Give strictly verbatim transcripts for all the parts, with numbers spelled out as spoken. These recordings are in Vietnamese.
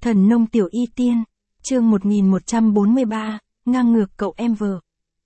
Thần nông tiểu y tiên, chương một nghìn một trăm bốn mươi ba, ngang ngược cậu em vợ.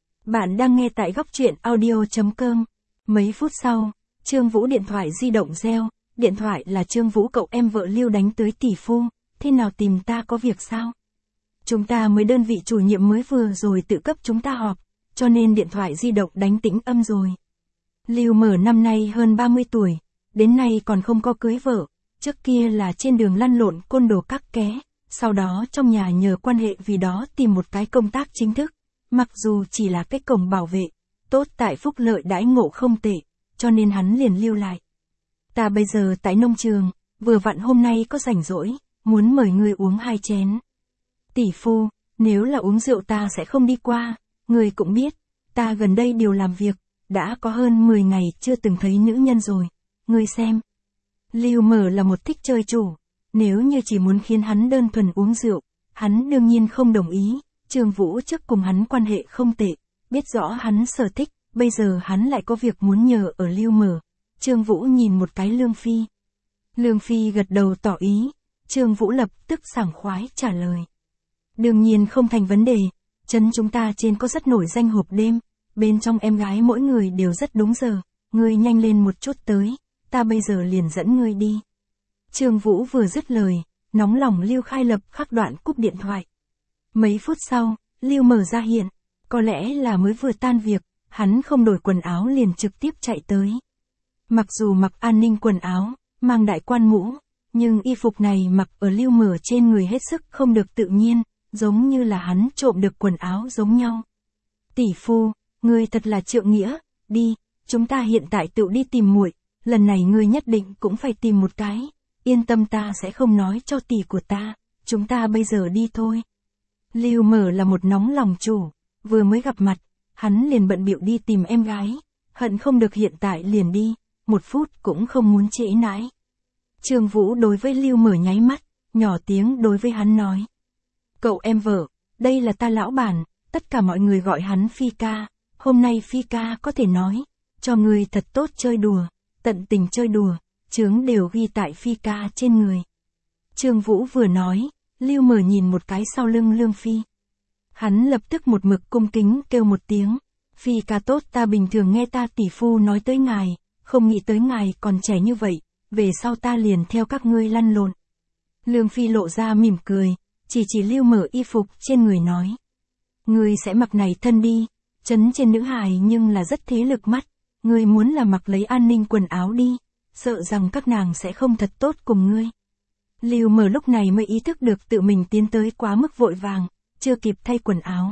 Bạn đang nghe tại góc truyện audio chấm com. Mấy phút sau, Trương Vũ điện thoại di động reo, điện thoại là Trương Vũ cậu em vợ Lưu đánh tới tỷ phu, thế nào tìm ta có việc sao? Chúng ta mới đơn vị chủ nhiệm mới vừa rồi tự cấp chúng ta họp, cho nên điện thoại di động đánh tĩnh âm rồi. Lưu mở năm nay hơn ba mươi tuổi, đến nay còn không có cưới vợ, trước kia là trên đường lăn lộn côn đồ các ké, sau đó trong nhà nhờ quan hệ vì đó tìm một cái công tác chính thức, mặc dù chỉ là cái cổng bảo vệ, tốt tại phúc lợi đãi ngộ không tệ, cho nên hắn liền lưu lại. Ta bây giờ tại nông trường, vừa vặn hôm nay có rảnh rỗi, muốn mời ngươi uống hai chén. Tỷ phu, nếu là uống rượu ta sẽ không đi qua, ngươi cũng biết, ta gần đây điều làm việc, đã có hơn mười ngày chưa từng thấy nữ nhân rồi, ngươi xem. Lưu Mở là một thích chơi chủ, nếu như chỉ muốn khiến hắn đơn thuần uống rượu, hắn đương nhiên không đồng ý, Trương Vũ trước cùng hắn quan hệ không tệ, biết rõ hắn sở thích, bây giờ hắn lại có việc muốn nhờ ở Lưu Mở. Trương Vũ nhìn một cái Lương Phi. Lương Phi gật đầu tỏ ý, Trương Vũ lập tức sảng khoái trả lời. Đương nhiên không thành vấn đề, trấn chúng ta trên có rất nổi danh hộp đêm, bên trong em gái mỗi người đều rất đúng giờ, ngươi nhanh lên một chút tới, ta bây giờ liền dẫn ngươi đi. Trương Vũ vừa dứt lời, nóng lòng Lưu Khai lập khắc đoạn cúp điện thoại. Mấy phút sau, Lưu Mở ra hiện, có lẽ là mới vừa tan việc, hắn không đổi quần áo liền trực tiếp chạy tới. Mặc dù mặc an ninh quần áo, mang đại quan mũ, nhưng y phục này mặc ở Lưu Mở trên người hết sức không được tự nhiên, giống như là hắn trộm được quần áo giống nhau. Tỷ phu, ngươi thật là trượng nghĩa, đi, chúng ta hiện tại tự đi tìm muội, lần này ngươi nhất định cũng phải tìm một cái, yên tâm ta sẽ không nói cho tỷ của ta, chúng ta bây giờ đi thôi. Lưu Mở là một nóng lòng chủ, vừa mới gặp mặt, hắn liền bận bịu đi tìm em gái, hận không được hiện tại liền đi, một phút cũng không muốn trễ nãi. Trương Vũ đối với Lưu Mở nháy mắt, nhỏ tiếng đối với hắn nói. Cậu em vợ, đây là ta lão bản, tất cả mọi người gọi hắn Phi ca, hôm nay Phi ca có thể nói, cho người thật tốt chơi đùa, tận tình chơi đùa, chướng đều ghi tại Phi ca trên người. Trương Vũ vừa nói, Lưu Mở nhìn một cái sau lưng Lương Phi. Hắn lập tức một mực cung kính kêu một tiếng, Phi ca tốt, ta bình thường nghe ta tỷ phu nói tới ngài, không nghĩ tới ngài còn trẻ như vậy, về sau ta liền theo các ngươi lăn lộn. Lương Phi lộ ra mỉm cười, chỉ chỉ Lưu Mở y phục trên người nói. Ngươi sẽ mặc này thân đi, trấn trên nữ hài nhưng là rất thế lực mắt, ngươi muốn là mặc lấy an ninh quần áo đi, sợ rằng các nàng sẽ không thật tốt cùng ngươi. Lưu Mở lúc này mới ý thức được tự mình tiến tới quá mức vội vàng, chưa kịp thay quần áo.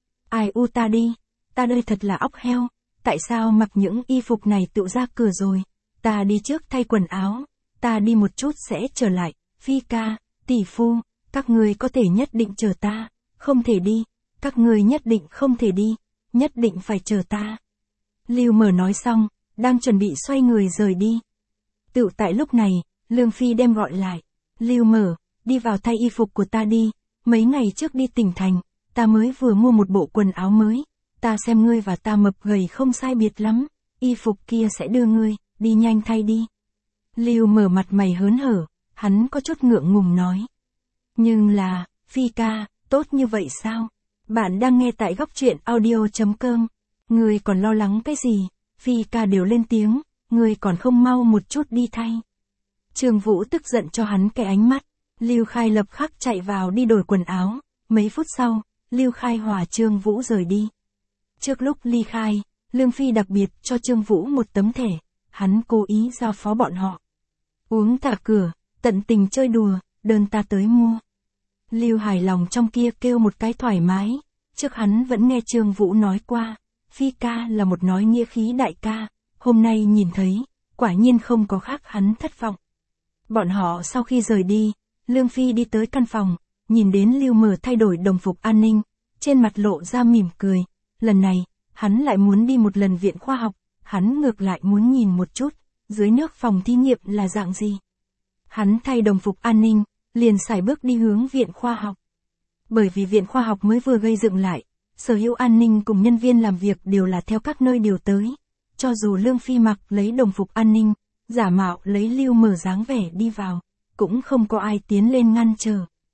Ai u ta đi, ta đây thật là óc heo, tại sao mặc những y phục này tự ra cửa rồi, ta đi trước thay quần áo, ta đi một chút sẽ trở lại, Phi ca, tỷ phu, các ngươi có thể nhất định chờ ta, không thể đi, các ngươi nhất định không thể đi, nhất định phải chờ ta. Lưu Mở nói xong, đang chuẩn bị xoay người rời đi. Tự tại lúc này, Lương Phi đem gọi lại, Lưu Mở, đi vào thay y phục của ta đi, mấy ngày trước đi tỉnh thành, ta mới vừa mua một bộ quần áo mới, ta xem ngươi và ta mập gầy không sai biệt lắm, y phục kia sẽ đưa ngươi, đi nhanh thay đi. Lưu Mở mặt mày hớn hở, hắn có chút ngượng ngùng nói. Nhưng là, Phi ca, tốt như vậy sao? Bạn đang nghe tại góc truyện audio chấm com. Ngươi còn lo lắng cái gì? Phi ca đều lên tiếng, ngươi còn không mau một chút đi thay. Trương Vũ tức giận cho hắn cái ánh mắt, Lưu Khai lập khắc chạy vào đi đổi quần áo, mấy phút sau, Lưu Khai hòa Trương Vũ rời đi. Trước lúc ly khai, Lương Phi đặc biệt cho Trương Vũ một tấm thẻ, hắn cố ý giao phó bọn họ. Uống thả cửa, tận tình chơi đùa, đơn ta tới mua. Lưu hài lòng trong kia kêu một cái thoải mái, trước hắn vẫn nghe Trương Vũ nói qua, Phi ca là một nói nghĩa khí đại ca, hôm nay nhìn thấy, quả nhiên không có khác hắn thất vọng. Bọn họ sau khi rời đi, Lương Phi đi tới căn phòng, nhìn đến Lưu Mở thay đổi đồng phục an ninh, trên mặt lộ ra mỉm cười, lần này, hắn lại muốn đi một lần viện khoa học, hắn ngược lại muốn nhìn một chút, dưới nước phòng thí nghiệm là dạng gì. Hắn thay đồng phục an ninh, liền sải bước đi hướng viện khoa học. Bởi vì viện khoa học mới vừa gây dựng lại, sở hữu an ninh cùng nhân viên làm việc đều là theo các nơi điều tới. Cho dù Lương Phi mặc lấy đồng phục an ninh, giả mạo lấy Lưu Mở dáng vẻ đi vào, cũng không có ai tiến lên ngăn trở.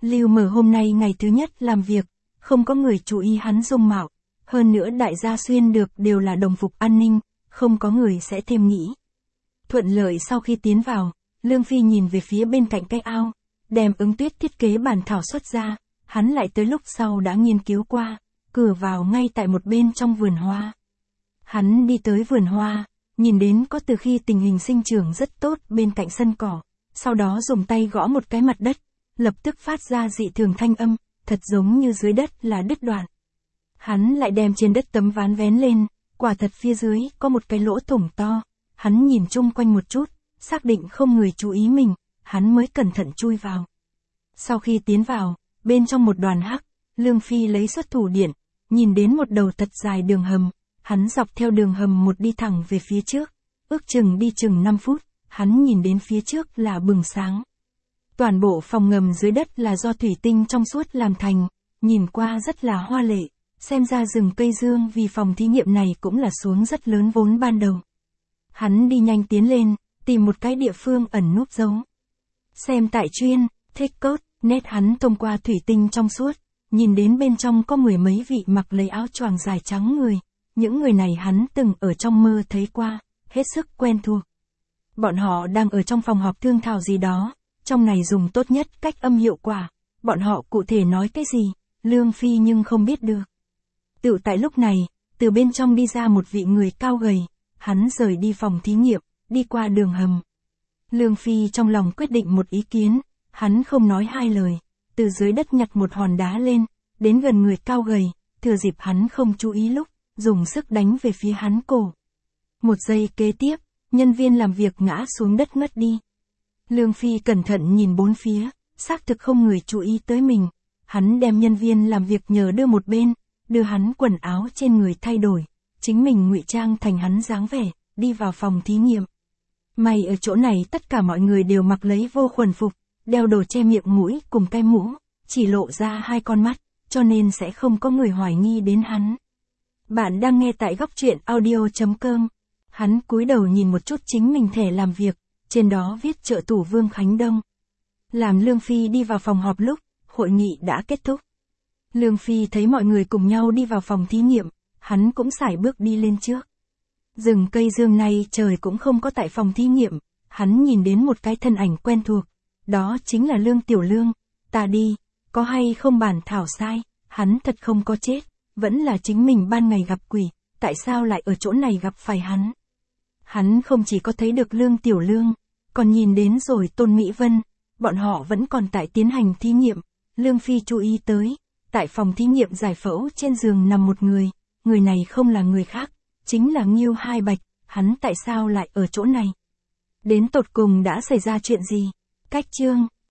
Lưu Mở hôm nay ngày thứ nhất làm việc, không có người chú ý hắn dung mạo. Hơn nữa đại gia xuyên được đều là đồng phục an ninh, không có người sẽ thêm nghĩ. Thuận lợi sau khi tiến vào, Lương Phi nhìn về phía bên cạnh cái ao, đem Ứng Tuyết thiết kế bản thảo xuất ra, hắn lại tới lúc sau đã nghiên cứu qua, cửa vào ngay tại một bên trong vườn hoa. Hắn đi tới vườn hoa, nhìn đến có từ khi tình hình sinh trưởng rất tốt bên cạnh sân cỏ, sau đó dùng tay gõ một cái mặt đất, lập tức phát ra dị thường thanh âm, thật giống như dưới đất là đứt đoạn. Hắn lại đem trên đất tấm ván vén lên, quả thật phía dưới có một cái lỗ thủng to, hắn nhìn chung quanh một chút, xác định không người chú ý mình, hắn mới cẩn thận chui vào. Sau khi tiến vào, bên trong một đoàn hắc, Lương Phi lấy xuất thủ điện, nhìn đến một đầu thật dài đường hầm, hắn dọc theo đường hầm một đi thẳng về phía trước, ước chừng đi chừng năm phút, hắn nhìn đến phía trước là bừng sáng. Toàn bộ phòng ngầm dưới đất là do thủy tinh trong suốt làm thành, nhìn qua rất là hoa lệ, xem ra rừng cây dương vì phòng thí nghiệm này cũng là xuống rất lớn vốn ban đầu. Hắn đi nhanh tiến lên, tìm một cái địa phương ẩn núp giấu. Xem tại chuyên, thích cốt, nét hắn thông qua thủy tinh trong suốt, nhìn đến bên trong có mười mấy vị mặc lấy áo choàng dài trắng người, những người này hắn từng ở trong mơ thấy qua, hết sức quen thuộc. Bọn họ đang ở trong phòng họp thương thảo gì đó, trong này dùng tốt nhất cách âm hiệu quả, bọn họ cụ thể nói cái gì, Lương Phi nhưng không biết được. Tự tại lúc này, từ bên trong đi ra một vị người cao gầy, hắn rời đi phòng thí nghiệm, đi qua đường hầm. Lương Phi trong lòng quyết định một ý kiến, hắn không nói hai lời, từ dưới đất nhặt một hòn đá lên, đến gần người cao gầy, thừa dịp hắn không chú ý lúc, dùng sức đánh về phía hắn cổ. Một giây kế tiếp, nhân viên làm việc ngã xuống đất ngất đi. Lương Phi cẩn thận nhìn bốn phía, xác thực không người chú ý tới mình, hắn đem nhân viên làm việc nhờ đưa một bên, đưa hắn quần áo trên người thay đổi, chính mình ngụy trang thành hắn dáng vẻ, đi vào phòng thí nghiệm. May ở chỗ này tất cả mọi người đều mặc lấy vô khuẩn phục, đeo đồ che miệng mũi cùng cái mũ, chỉ lộ ra hai con mắt, cho nên sẽ không có người hoài nghi đến hắn. Bạn đang nghe tại góc truyện audio chấm com. Hắn cúi đầu nhìn một chút chính mình thẻ làm việc, trên đó viết trợ thủ Vương Khánh Đông. Làm Lương Phi đi vào phòng họp lúc, hội nghị đã kết thúc. Lương Phi thấy mọi người cùng nhau đi vào phòng thí nghiệm, hắn cũng sải bước đi lên trước. Rừng cây dương này trời cũng không có tại phòng thí nghiệm, hắn nhìn đến một cái thân ảnh quen thuộc, đó chính là Lương Tiểu Lương, ta đi, có hay không bản thảo sai, hắn thật không có chết, vẫn là chính mình ban ngày gặp quỷ, tại sao lại ở chỗ này gặp phải hắn. Hắn không chỉ có thấy được Lương Tiểu Lương, còn nhìn đến rồi Tôn Mỹ Vân, bọn họ vẫn còn tại tiến hành thí nghiệm, Lương Phi chú ý tới, tại phòng thí nghiệm giải phẫu trên giường nằm một người, người này không là người khác, chính là Ngưu Hai Bạch, hắn tại sao lại ở chỗ này? Đến tột cùng đã xảy ra chuyện gì? Cách chương